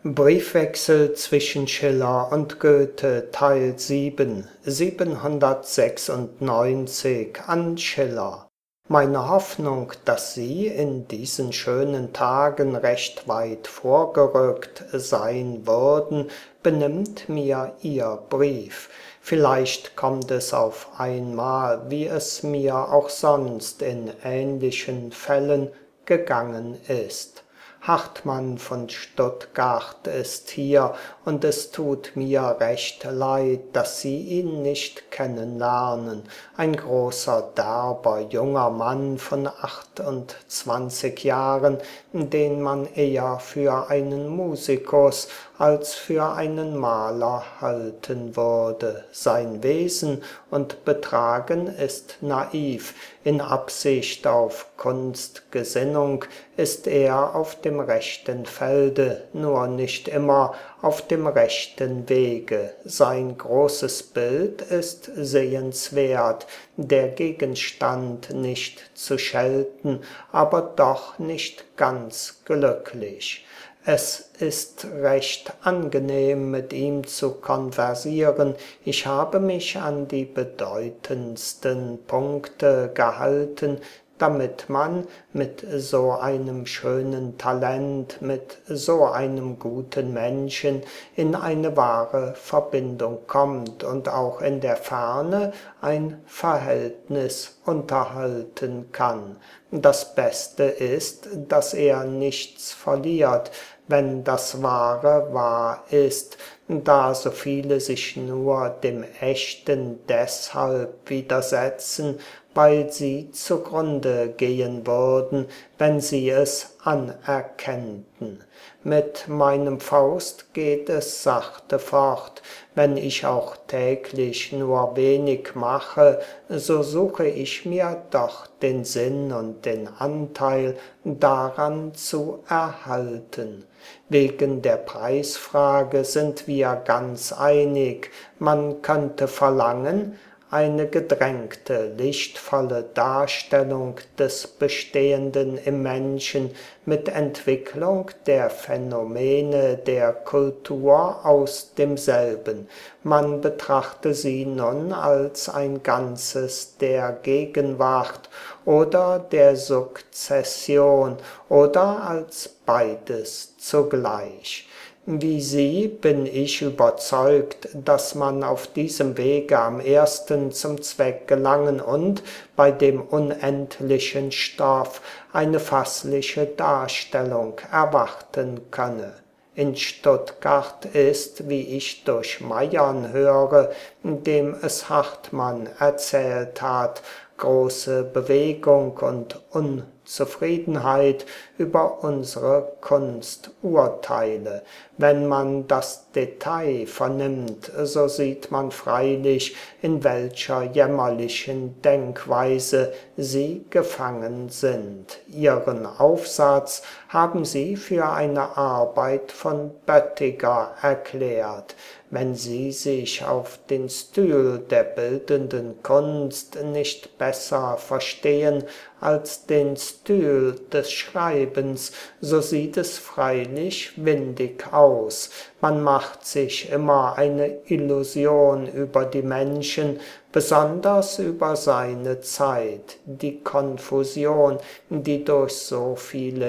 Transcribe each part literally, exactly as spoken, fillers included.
Briefwechsel zwischen Schiller und Goethe Teil sieben, siebenhundertsechsundneunzig an Schiller. Meine Hoffnung, dass Sie in diesen schönen Tagen recht weit vorgerückt sein würden, benimmt mir Ihr Brief. Vielleicht kommt es auf einmal, wie es mir auch sonst in ähnlichen Fällen gegangen ist. Hartmann von Stuttgart ist hier, und es tut mir recht leid, dass Sie ihn nicht kennenlernen. Ein großer, derber, junger Mann von achtundzwanzig Jahren, den man eher für einen Musikus als für einen Maler halten würde. Sein Wesen und Betragen ist naiv. In Absicht auf Kunstgesinnung ist er auf dem rechten Felde, nur nicht immer auf dem rechten Wege. Sein großes Bild ist sehenswert, der Gegenstand nicht zu schelten, aber doch nicht ganz glücklich. Es ist recht angenehm, mit ihm zu konversieren. Ich habe mich an die bedeutendsten Punkte gehalten, damit man mit so einem schönen Talent, mit so einem guten Menschen in eine wahre Verbindung kommt und auch in der Ferne ein Verhältnis unterhalten kann. Das Beste ist, dass er nichts verliert, wenn das Wahre wahr ist, da so viele sich nur dem Echten deshalb widersetzen, weil sie zugrunde gehen würden, wenn sie es anerkennten. Mit meinem Faust geht es sachte fort. Wenn ich auch täglich nur wenig mache, so suche ich mir doch den Sinn und den Anteil daran zu erhalten. Wegen der Preisfrage sind wir ganz einig. Man könnte verlangen, eine gedrängte, lichtvolle Darstellung des Bestehenden im Menschen mit Entwicklung der Phänomene der Kultur aus demselben. Man betrachte sie nun als ein Ganzes der Gegenwart oder der Sukzession oder als beides zugleich. Wie Sie bin ich überzeugt, dass man auf diesem Wege am ersten zum Zweck gelangen und bei dem unendlichen Stoff eine fassliche Darstellung erwarten könne. In Stuttgart ist, wie ich durch Meiern höre, dem es Hartmann erzählt hat, große Bewegung und Unzufriedenheit über unsere Kunsturteile. Wenn man das Detail vernimmt, so sieht man freilich, in welcher jämmerlichen Denkweise sie gefangen sind. Ihren Aufsatz haben sie für eine Arbeit von Böttiger erklärt. Wenn Sie sich auf den Stil der bildenden Kunst nicht besser verstehen als den Stil des Schreibens, so sieht es freilich windig aus. Man macht sich immer eine Illusion über die Menschen, besonders über seine Zeit. Die Konfusion, die durch so viele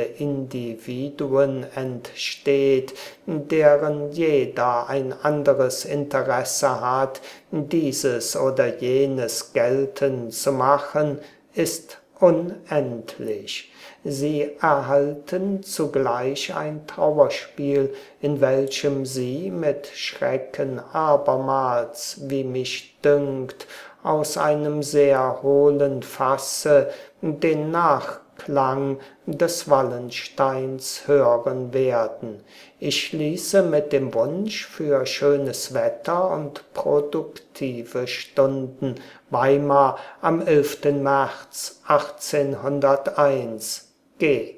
Individuen entsteht, deren jeder ein anderes Interesse hat, dieses oder jenes geltend zu machen, ist unendlich. Sie erhalten zugleich ein Trauerspiel, in welchem sie mit Schrecken abermals, wie mich dünkt, aus einem sehr hohlen Fasse den Nachklang des Wallensteins hören werden. Ich schließe mit dem Wunsch für schönes Wetter und produktive Stunden. Weimar am elften März achtzehnhunderteins. G.